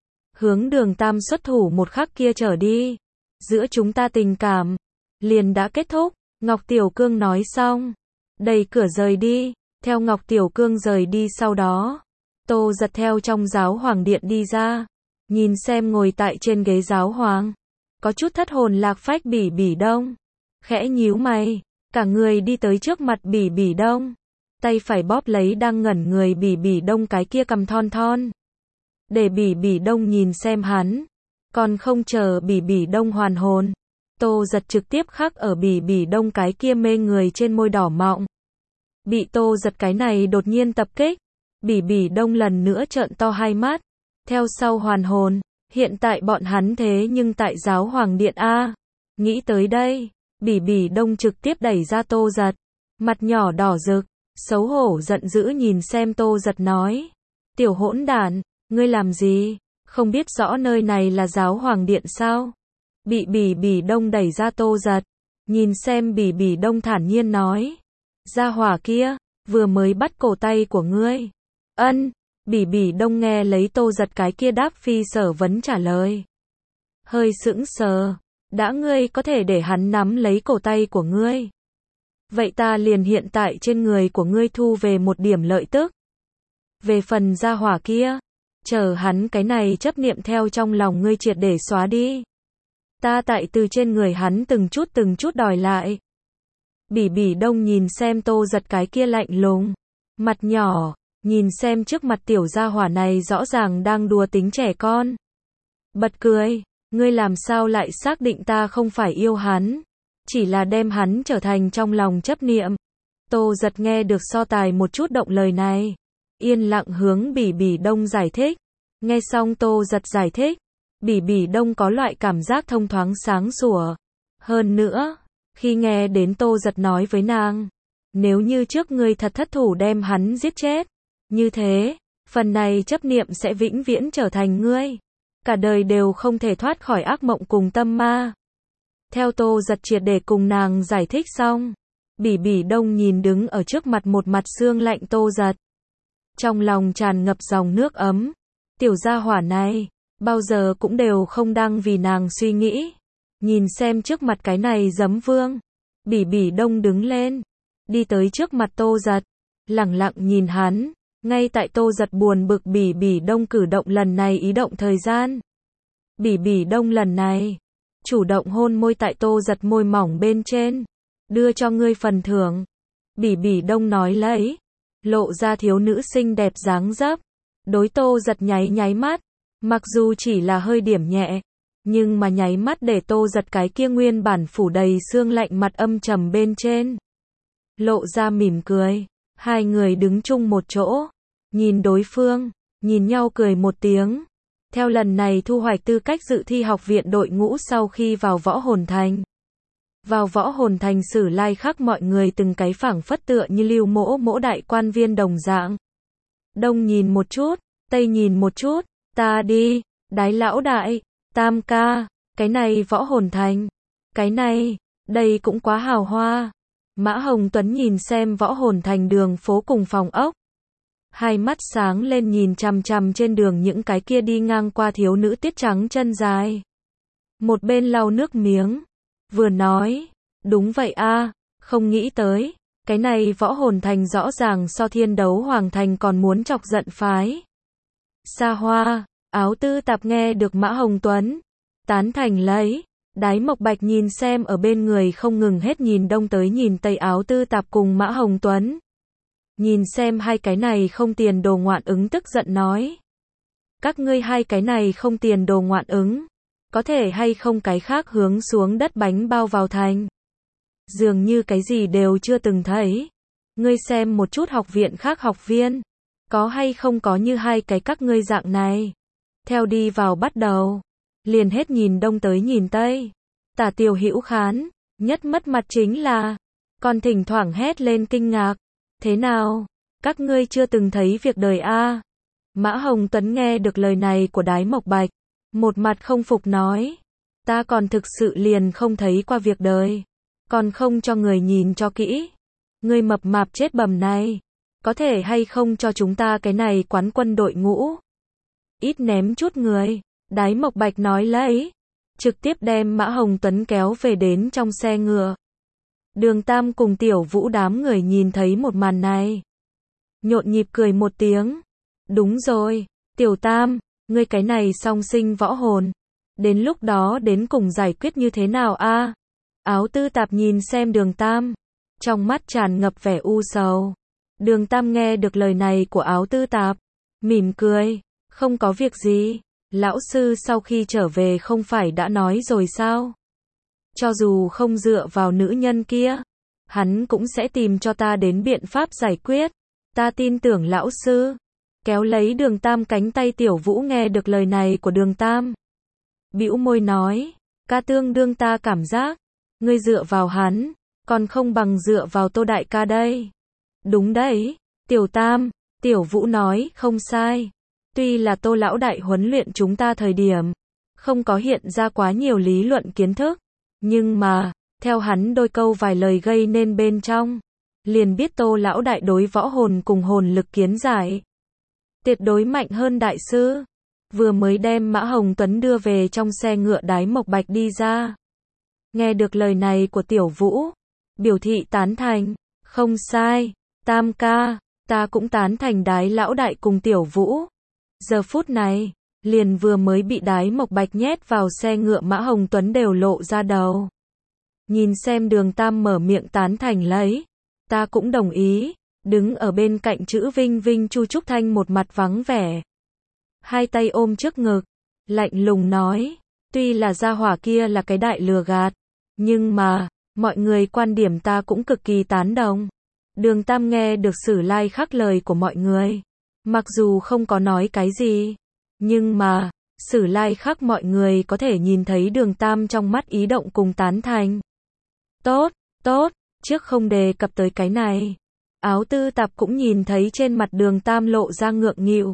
Hướng Đường Tam xuất thủ một khắc kia trở đi, giữa chúng ta tình cảm liền đã kết thúc. Ngọc Tiểu Cương nói xong, đẩy cửa rời đi. Theo Ngọc Tiểu Cương rời đi sau đó, Tô Giật theo trong giáo hoàng điện đi ra, nhìn xem ngồi tại trên ghế giáo hoàng, có chút thất hồn lạc phách Bỉ Bỉ Đông, khẽ nhíu mày, cả người đi tới trước mặt Bỉ Bỉ Đông, tay phải bóp lấy đang ngẩn người Bỉ Bỉ Đông cái kia cầm thon thon, để Bỉ Bỉ Đông nhìn xem hắn, còn không chờ Bỉ Bỉ Đông hoàn hồn, Tô Giật trực tiếp khắc ở Bỉ Bỉ Đông cái kia mê người trên môi đỏ mọng. Bị Tô Giật cái này đột nhiên tập kích, Bỉ Bỉ Đông lần nữa trợn to hai mắt, theo sau hoàn hồn, hiện tại bọn hắn thế nhưng tại giáo hoàng điện A. Nghĩ tới đây, Bỉ Bỉ Đông trực tiếp đẩy ra Tô Giật, mặt nhỏ đỏ rực, xấu hổ giận dữ nhìn xem Tô Giật nói, tiểu hỗn đản, ngươi làm gì, không biết rõ nơi này là giáo hoàng điện sao? Bị Bỉ Bỉ Đông đẩy ra Tô Giật, nhìn xem Bỉ Bỉ Đông thản nhiên nói, gia hỏa kia, vừa mới bắt cổ tay của ngươi. Ân, Bỉ Bỉ Đông nghe lấy Tô Giật cái kia đáp phi sở vấn trả lời. Hơi sững sờ, đã ngươi có thể để hắn nắm lấy cổ tay của ngươi. Vậy ta liền hiện tại trên người của ngươi thu về một điểm lợi tức. Về phần gia hỏa kia, chờ hắn cái này chấp niệm theo trong lòng ngươi triệt để xóa đi. Ta tại từ trên người hắn từng chút từng chút đòi lại. Bỉ Bỉ Đông nhìn xem Tô Giật cái kia lạnh lùng, mặt nhỏ, nhìn xem trước mặt tiểu gia hỏa này rõ ràng đang đùa tính trẻ con. Bật cười, ngươi làm sao lại xác định ta không phải yêu hắn, chỉ là đem hắn trở thành trong lòng chấp niệm. Tô Giật nghe được so tài một chút động lời này, yên lặng hướng Bỉ Bỉ Đông giải thích. Nghe xong Tô Giật giải thích, Bỉ Bỉ Đông có loại cảm giác thông thoáng sáng sủa. Hơn nữa, Khi nghe đến Tô Giật nói với nàng, nếu như trước ngươi thật thất thủ đem hắn giết chết, như thế, phần này chấp niệm sẽ vĩnh viễn trở thành ngươi. Cả đời đều không thể thoát khỏi ác mộng cùng tâm ma. Theo Tô Giật triệt để cùng nàng giải thích xong, Bỉ Bỉ Đông nhìn đứng ở trước mặt một mặt xương lạnh Tô Giật. Trong lòng tràn ngập dòng nước ấm. Tiểu gia hỏa này, bao giờ cũng đều không đang vì nàng suy nghĩ. Nhìn xem trước mặt cái này giấm vương. Bỉ Bỉ Đông đứng lên, đi tới trước mặt Tô Giật, lẳng lặng nhìn hắn. Ngay tại Tô Giật buồn bực Bỉ Bỉ Đông cử động lần này ý động thời gian. Bỉ Bỉ Đông lần này, chủ động hôn môi tại Tô Giật môi mỏng bên trên. Đưa cho ngươi phần thưởng. Bỉ Bỉ Đông nói lấy, lộ ra thiếu nữ xinh đẹp dáng dấp. Đối Tô Giật nháy nháy mắt, mặc dù chỉ là hơi điểm nhẹ, nhưng mà nháy mắt để Tô Giật cái kia nguyên bản phủ đầy xương lạnh mặt âm trầm bên trên. Lộ ra mỉm cười, hai người đứng chung một chỗ, nhìn đối phương, nhìn nhau cười một tiếng. Theo lần này thu hoạch tư cách dự thi học viện đội ngũ sau khi vào Võ Hồn Thành. Vào Võ Hồn Thành Sử Lai Khắc mọi người từng cái phảng phất tựa như Lưu Mỗ Mỗ đại quan viên đồng dạng. Đông nhìn một chút, Tây nhìn một chút, ta đi, Đái lão đại, Tam ca, cái này Võ Hồn Thành, cái này, đây cũng quá hào hoa. Mã Hồng Tuấn nhìn xem Võ Hồn Thành đường phố cùng phòng ốc. Hai mắt sáng lên nhìn chằm chằm trên đường những cái kia đi ngang qua thiếu nữ tiết trắng chân dài. Một bên lau nước miếng, vừa nói, đúng vậy a, không nghĩ tới, cái này Võ Hồn Thành rõ ràng so Thiên Đấu Hoàng Thành còn muốn chọc giận phái. Xa hoa, Áo Tư Tạp nghe được Mã Hồng Tuấn, tán thành lấy. Đái Mộc Bạch nhìn xem ở bên người không ngừng hết nhìn đông tới nhìn tây Áo Tư Tạp cùng Mã Hồng Tuấn. Nhìn xem hai cái này không tiền đồ ngoạn ứng tức giận nói. Các ngươi hai cái này không tiền đồ ngoạn ứng, có thể hay không cái khác hướng xuống đất bánh bao vào thành. Dường như cái gì đều chưa từng thấy. Ngươi xem một chút học viện khác học viên, có hay không có như hai cái các ngươi dạng này. Theo đi vào bắt đầu, liền hết nhìn đông tới nhìn tây. Tả Tiểu Hữu Khán, nhất mất mặt chính là, còn thỉnh thoảng hét lên kinh ngạc. Thế nào? Các ngươi chưa từng thấy việc đời a? À? Mã Hồng Tuấn nghe được lời này của Đái Mộc Bạch, một mặt không phục nói. Ta còn thực sự liền không thấy qua việc đời. Còn không cho người nhìn cho kỹ. Ngươi mập mạp chết bầm này. Có thể hay không cho chúng ta cái này quán quân đội ngũ? Ít ném chút người. Đái Mộc Bạch nói lấy. Trực tiếp đem Mã Hồng Tuấn kéo về đến trong xe ngựa. Đường Tam cùng Tiểu Vũ đám người nhìn thấy một màn này. Nhộn nhịp cười một tiếng. Đúng rồi, Tiểu Tam, ngươi cái này song sinh võ hồn. Đến lúc đó đến cùng giải quyết như thế nào a? À? Áo Tư Tạp nhìn xem Đường Tam. Trong mắt tràn ngập vẻ u sầu. Đường Tam nghe được lời này của Áo Tư Tạp. Mỉm cười. Không có việc gì. Lão sư sau khi trở về không phải đã nói rồi sao? Cho dù không dựa vào nữ nhân kia, hắn cũng sẽ tìm cho ta đến biện pháp giải quyết. Ta tin tưởng lão sư. Kéo lấy Đường Tam cánh tay Tiểu Vũ nghe được lời này của Đường Tam. Bĩu môi nói, ca tương đương ta cảm giác, ngươi dựa vào hắn, còn không bằng dựa vào Tô đại ca đây. Đúng đấy, Tiểu Tam, Tiểu Vũ nói, không sai. Tuy là Tô lão đại huấn luyện chúng ta thời điểm, không có hiện ra quá nhiều lý luận kiến thức. Nhưng mà, theo hắn đôi câu vài lời gây nên bên trong, liền biết Tô lão đại đối võ hồn cùng hồn lực kiến giải. Tuyệt đối mạnh hơn đại sư. Vừa mới đem Mã Hồng Tuấn đưa về trong xe ngựa Đái Mộc Bạch đi ra. Nghe được lời này của Tiểu Vũ, biểu thị tán thành, không sai, Tam ca, ta cũng tán thành Đái lão đại cùng Tiểu Vũ. Giờ phút này, liền vừa mới bị Đái Mộc Bạch nhét vào xe ngựa Mã Hồng Tuấn đều lộ ra đầu. Nhìn xem Đường Tam mở miệng tán thành lấy. Ta cũng đồng ý. Đứng ở bên cạnh chữ Vinh Vinh Chu Trúc Thanh một mặt vắng vẻ. Hai tay ôm trước ngực. Lạnh lùng nói. Tuy là gia hỏa kia là cái đại lừa gạt. Nhưng mà, mọi người quan điểm ta cũng cực kỳ tán đồng. Đường Tam nghe được Sử Lai Khắc lời của mọi người. Mặc dù không có nói cái gì. Nhưng mà, Sử Lai Khắc mọi người có thể nhìn thấy Đường Tam trong mắt ý động cùng tán thành. Tốt, tốt, trước không đề cập tới cái này. Áo tư tạp cũng nhìn thấy trên mặt Đường Tam lộ ra ngượng nghịu.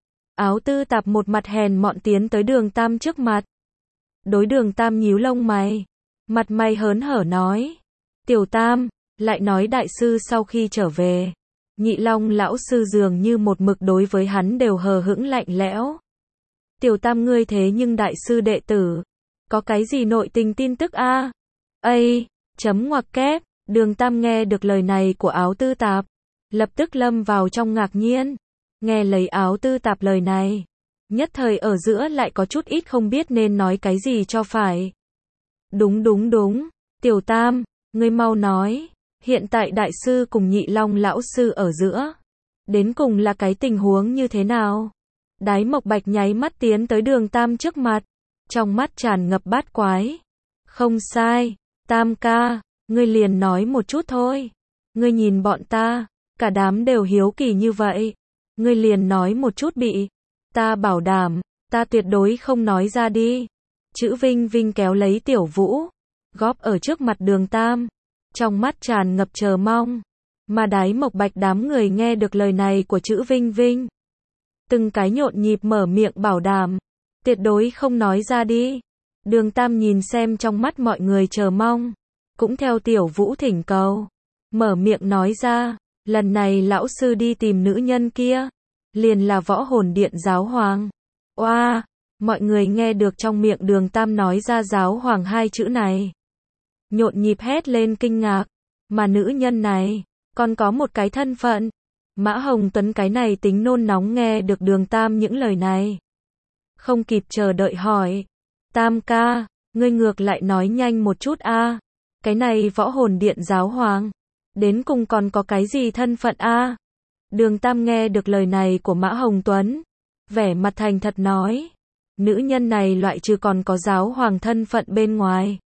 Áo tư tạp một mặt hèn mọn tiến tới Đường Tam trước mặt. Đối Đường Tam nhíu lông mày. Mặt mày hớn hở nói. Tiểu Tam, lại nói đại sư sau khi trở về. Nhị Long lão sư dường như một mực đối với hắn đều hờ hững lạnh lẽo. Tiểu Tam ngươi thế nhưng đại sư đệ tử. Có cái gì nội tình tin tức a? À? Ây, chấm ngoặc kép. Đường Tam nghe được lời này của áo tư tạp. Lập tức lâm vào trong ngạc nhiên. Nghe lấy áo tư tạp lời này. Nhất thời ở giữa lại có chút ít không biết nên nói cái gì cho phải. Đúng đúng đúng. Tiểu Tam, ngươi mau nói. Hiện tại đại sư cùng Nhị Long lão sư ở giữa. Đến cùng là cái tình huống như thế nào? Đái Mộc Bạch nháy mắt tiến tới Đường Tam trước mặt. Trong mắt tràn ngập bát quái. Không sai. Tam ca, ngươi liền nói một chút thôi. Ngươi nhìn bọn ta. Cả đám đều hiếu kỳ như vậy. Ngươi liền nói một chút bị. Ta bảo đảm. Ta tuyệt đối không nói ra đi. Chữ Vinh Vinh kéo lấy Tiểu Vũ. Góp ở trước mặt Đường Tam. Trong mắt tràn ngập chờ mong. Mà Đái Mộc Bạch đám người nghe được lời này của chữ Vinh Vinh. Từng cái nhộn nhịp mở miệng bảo đảm. Tuyệt đối không nói ra đi. Đường Tam nhìn xem trong mắt mọi người chờ mong. Cũng theo Tiểu Vũ thỉnh cầu. Mở miệng nói ra. Lần này lão sư đi tìm nữ nhân kia. Liền là Võ Hồn Điện giáo hoàng. Oa, wow, mọi người nghe được trong miệng Đường Tam nói ra giáo hoàng hai chữ này. Nhộn nhịp hét lên kinh ngạc. Mà nữ nhân này, còn có một cái thân phận. Mã Hồng Tuấn cái này tính nôn nóng nghe được Đường Tam những lời này. Không kịp chờ đợi hỏi. Tam ca, ngươi ngược lại nói nhanh một chút a. À. Cái này Võ Hồn Điện giáo hoàng. Đến cùng còn có cái gì thân phận a? À? Đường Tam nghe được lời này của Mã Hồng Tuấn. Vẻ mặt thành thật nói. Nữ nhân này loại trừ còn có giáo hoàng thân phận bên ngoài.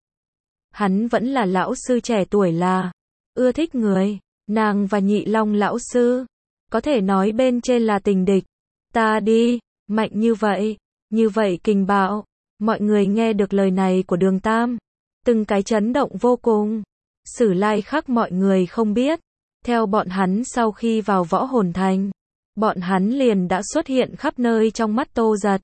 Hắn vẫn là lão sư trẻ tuổi là. Ưa thích người. Nàng và Nhị Long lão sư. Có thể nói bên trên là tình địch. Ta đi. Mạnh như vậy. Như vậy kinh bạo. Mọi người nghe được lời này của Đường Tam. Từng cái chấn động vô cùng. Sử lai khắc mọi người không biết. Theo bọn hắn sau khi vào Võ Hồn Thành. Bọn hắn liền đã xuất hiện khắp nơi trong mắt Tô Giật.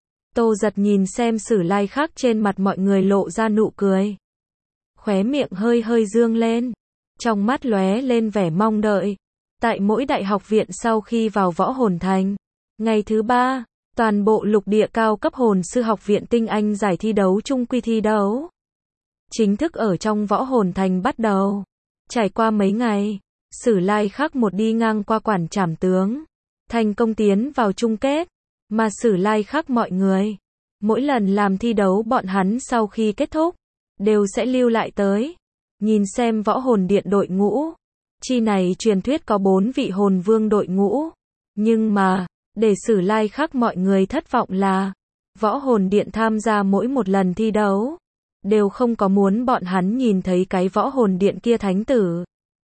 Tô Giật nhìn xem Sử lai khắc trên mặt mọi người lộ ra nụ cười. Khóe miệng hơi hơi dương lên. Trong mắt lóe lên vẻ mong đợi. Tại mỗi đại học viện sau khi vào Võ Hồn Thành. Ngày thứ ba, toàn bộ lục địa cao cấp hồn sư học viện tinh anh giải thi đấu chung quy thi đấu. Chính thức ở trong Võ Hồn Thành bắt đầu. Trải qua mấy ngày, Sử lai khắc một đi ngang qua quản trảm tướng. Thành công tiến vào chung kết. Mà Sử lai khắc mọi người. Mỗi lần làm thi đấu bọn hắn sau khi kết thúc. Đều sẽ lưu lại tới. Nhìn xem Võ Hồn Điện đội ngũ. Chi này truyền thuyết có bốn vị hồn vương đội ngũ. Nhưng mà, để Sử lai khắc mọi người thất vọng là. Võ Hồn Điện tham gia mỗi một lần thi đấu. Đều không có muốn bọn hắn nhìn thấy cái Võ Hồn Điện kia thánh tử.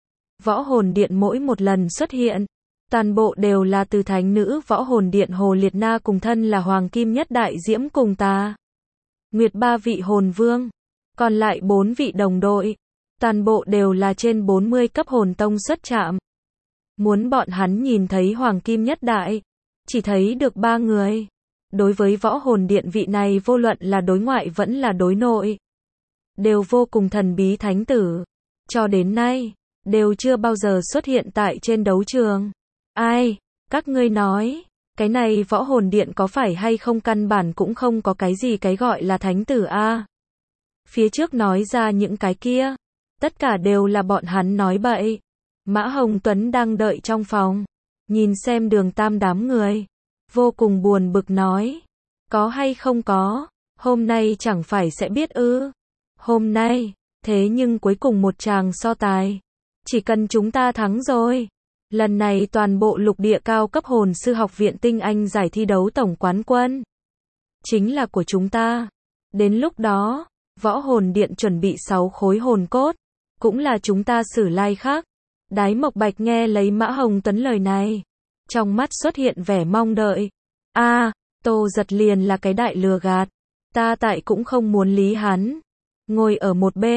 Võ Hồn Điện mỗi một lần xuất hiện. Toàn bộ đều là từ thánh nữ Võ Hồn Điện Hồ Liệt Na cùng thân là Hoàng Kim Nhất Đại Diễm cùng ta. Nguyệt ba vị hồn vương. Còn lại bốn vị đồng đội. Toàn bộ đều là trên bốn mươi cấp hồn tông xuất trạm. Muốn bọn hắn nhìn thấy Hoàng Kim Nhất Đại. Chỉ thấy được ba người. Đối với Võ Hồn Điện vị này vô luận là đối ngoại vẫn là đối nội. Đều vô cùng thần bí thánh tử. Cho đến nay, đều chưa bao giờ xuất hiện tại trên đấu trường. Ai? Các ngươi nói, cái này Võ Hồn Điện có phải hay không căn bản cũng không có cái gì cái gọi là thánh tử a. À? Phía trước nói ra những cái kia, tất cả đều là bọn hắn nói bậy. Mã Hồng Tuấn đang đợi trong phòng, nhìn xem Đường Tam đám người, vô cùng buồn bực nói, có hay không có, hôm nay chẳng phải sẽ biết ư? Hôm nay, thế nhưng cuối cùng một tràng so tài, chỉ cần chúng ta thắng rồi. Lần này toàn bộ lục địa cao cấp hồn sư học viện tinh anh giải thi đấu tổng quán quân. Chính là của chúng ta. Đến lúc đó, Võ Hồn Điện chuẩn bị sáu khối hồn cốt. Cũng là chúng ta Sử lai khắc. Đái Mộc Bạch nghe lấy Mã Hồng Tuấn lời này. Trong mắt xuất hiện vẻ mong đợi. a à, Tô Giật liền là cái đại lừa gạt. Ta tại cũng không muốn lý hắn. Ngồi ở một bên.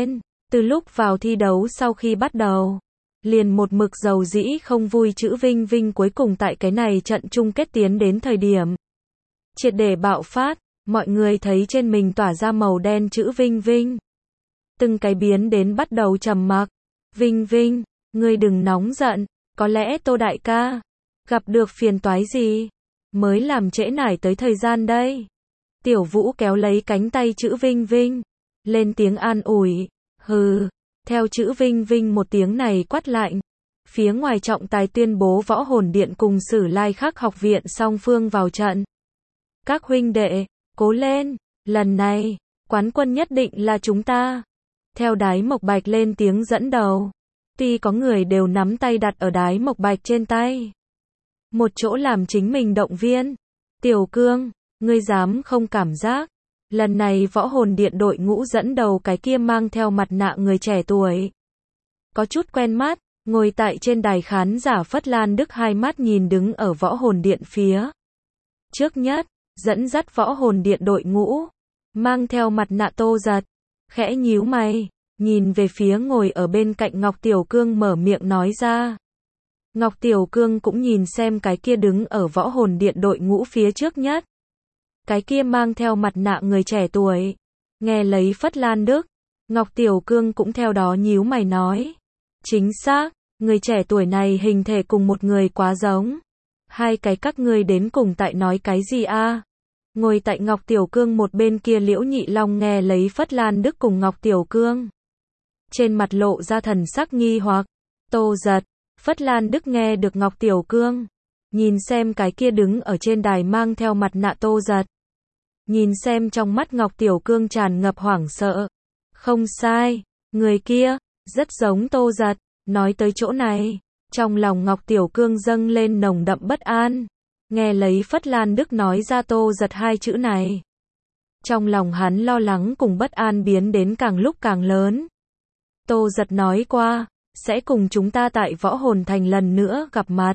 Từ lúc vào thi đấu sau khi bắt đầu, liền một mực dầu dĩ không vui chữ Vinh Vinh cuối cùng tại cái này trận chung kết tiến đến thời điểm triệt để bạo phát, mọi người thấy trên mình tỏa ra màu đen chữ Vinh Vinh. Từng cái biến đến bắt đầu trầm mặc. Vinh Vinh, ngươi đừng nóng giận, có lẽ Tô đại ca gặp được phiền toái gì, mới làm trễ nải tới thời gian đây. Tiểu Vũ kéo lấy cánh tay chữ Vinh Vinh, lên tiếng an ủi. Hừ, theo chữ Vinh Vinh một tiếng này quát lạnh. Phía ngoài trọng tài tuyên bố Võ Hồn Điện cùng Sử Lai Khắc học viện song phương vào trận. Các huynh đệ, cố lên, lần này, quán quân nhất định là chúng ta. Theo Đái Mộc Bạch lên tiếng dẫn đầu. Tuy có người đều nắm tay đặt ở Đái Mộc Bạch trên tay. Một chỗ làm chính mình động viên. Tiểu Cương, ngươi dám không cảm giác. Lần này Võ Hồn Điện đội ngũ dẫn đầu cái kia mang theo mặt nạ người trẻ tuổi. Có chút quen mắt, ngồi tại trên đài khán giả Phất Lan Đức hai mắt nhìn đứng ở Võ Hồn Điện phía trước nhất, dẫn dắt Võ Hồn Điện đội ngũ, mang theo mặt nạ Tô Giật, khẽ nhíu mày, nhìn về phía ngồi ở bên cạnh Ngọc Tiểu Cương mở miệng nói ra. Ngọc Tiểu Cương cũng nhìn xem cái kia đứng ở Võ Hồn Điện đội ngũ phía trước nhất. Cái kia mang theo mặt nạ người trẻ tuổi. Nghe lấy Phất Lan Đức, Ngọc Tiểu Cương cũng theo đó nhíu mày nói. Chính xác, người trẻ tuổi này hình thể cùng một người quá giống. Hai cái các ngươi đến cùng tại nói cái gì a? Ngồi tại Ngọc Tiểu Cương một bên kia Liễu Nhị Long nghe lấy Phất Lan Đức cùng Ngọc Tiểu Cương. Trên mặt lộ ra thần sắc nghi hoặc. Tô Giật, Phất Lan Đức nghe được Ngọc Tiểu Cương. Nhìn xem cái kia đứng ở trên đài mang theo mặt nạ Tô Giật. Nhìn xem trong mắt Ngọc Tiểu Cương tràn ngập hoảng sợ. Không sai, người kia, rất giống Tô Giật. Nói tới chỗ này, trong lòng Ngọc Tiểu Cương dâng lên nồng đậm bất an. Nghe lấy Phất Lan Đức nói ra Tô Giật hai chữ này. Trong lòng hắn lo lắng cùng bất an biến đến càng lúc càng lớn. Tô Giật nói qua, sẽ cùng chúng ta tại Võ Hồn Thành lần nữa gặp mặt.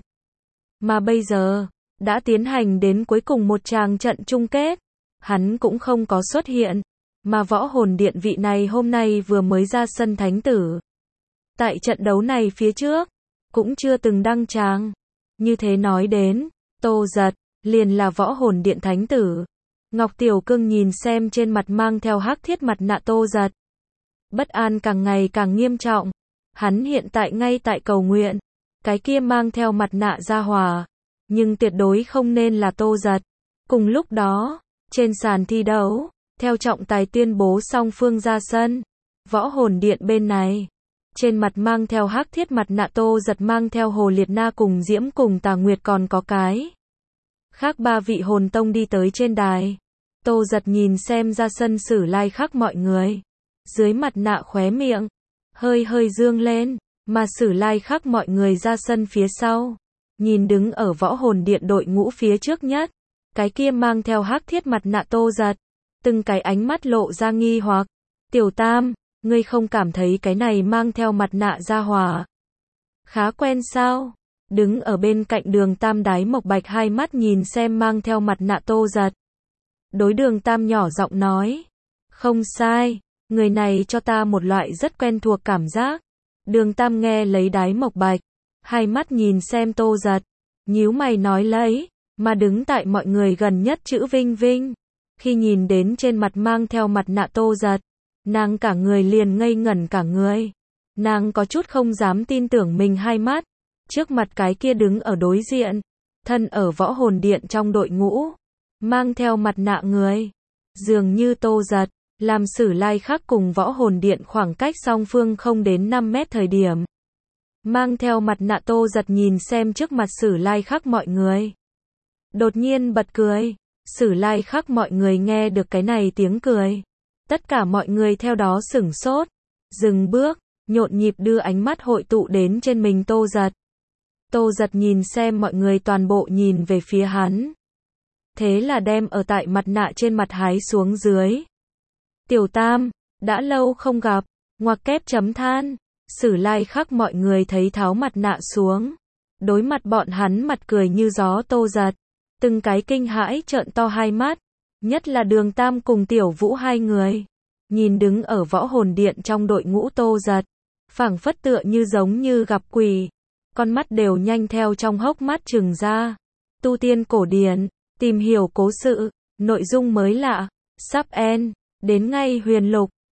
Mà bây giờ, đã tiến hành đến cuối cùng một tràng trận chung kết. Hắn cũng không có xuất hiện, mà Võ Hồn Điện vị này hôm nay vừa mới ra sân thánh tử. Tại trận đấu này phía trước, cũng chưa từng đăng tràng. Như thế nói đến, Tô Giật, liền là Võ Hồn Điện thánh tử. Ngọc Tiểu Cương nhìn xem trên mặt mang theo hắc thiết mặt nạ Tô Giật. Bất an càng ngày càng nghiêm trọng. Hắn hiện tại ngay tại cầu nguyện. Cái kia mang theo mặt nạ gia hòa. Nhưng tuyệt đối không nên là Tô Giật. Cùng lúc đó, trên sàn thi đấu, theo trọng tài tuyên bố song phương ra sân. Võ Hồn Điện bên này, trên mặt mang theo hắc thiết mặt nạ Tô Giật mang theo Hồ Liệt Na cùng Diễm cùng Tà Nguyệt còn có cái khác ba vị hồn tông đi tới trên đài. Tô Giật nhìn xem ra sân Sử Lai Khắc mọi người. Dưới mặt nạ khóe miệng, hơi hơi dương lên, mà Sử Lai Khắc mọi người ra sân phía sau. Nhìn đứng ở Võ Hồn Điện đội ngũ phía trước nhất. Cái kia mang theo hắc thiết mặt nạ Tô Giật. Từng cái ánh mắt lộ ra nghi hoặc. Tiểu Tam, ngươi không cảm thấy cái này mang theo mặt nạ gia hòa khá quen sao? Đứng ở bên cạnh Đường Tam Đái Mộc Bạch hai mắt nhìn xem mang theo mặt nạ Tô Giật. Đối Đường Tam nhỏ giọng nói. Không sai, người này cho ta một loại rất quen thuộc cảm giác. Đường Tam nghe lấy Đái Mộc Bạch, hai mắt nhìn xem Tô Giật, nhíu mày nói lấy, mà đứng tại mọi người gần nhất chữ Vinh Vinh. Khi nhìn đến trên mặt mang theo mặt nạ Tô Giật, nàng cả người liền ngây ngẩn cả người. Nàng có chút không dám tin tưởng mình hai mắt. Trước mặt cái kia đứng ở đối diện, thân ở Võ Hồn Điện trong đội ngũ, mang theo mặt nạ người. Dường như Tô Giật, làm Sử Lai Khắc cùng Võ Hồn Điện khoảng cách song phương không đến năm mét thời điểm. Mang theo mặt nạ Tô Giật nhìn xem trước mặt Sử Lai Khắc mọi người. Đột nhiên bật cười. Sử Lai Khắc mọi người nghe được cái này tiếng cười. Tất cả mọi người theo đó sửng sốt, dừng bước, nhộn nhịp đưa ánh mắt hội tụ đến trên mình Tô Giật. Tô Giật nhìn xem mọi người toàn bộ nhìn về phía hắn. Thế là đem ở tại mặt nạ trên mặt hái xuống dưới. Tiểu Tam, đã lâu không gặp, ngoặc kép chấm than. Sử Lai Khắc mọi người thấy tháo mặt nạ xuống. Đối mặt bọn hắn mặt cười như gió Tô Giật. Từng cái kinh hãi trợn to hai mắt. Nhất là Đường Tam cùng Tiểu Vũ hai người. nhìn đứng ở võ hồn điện trong đội ngũ Tô Giật, phảng phất tựa như giống như gặp quỷ, con mắt đều nhanh theo trong hốc mắt trừng ra. Tu tiên cổ điển, tìm hiểu cố sự, nội dung mới lạ, sắp end, đến ngay huyền lục.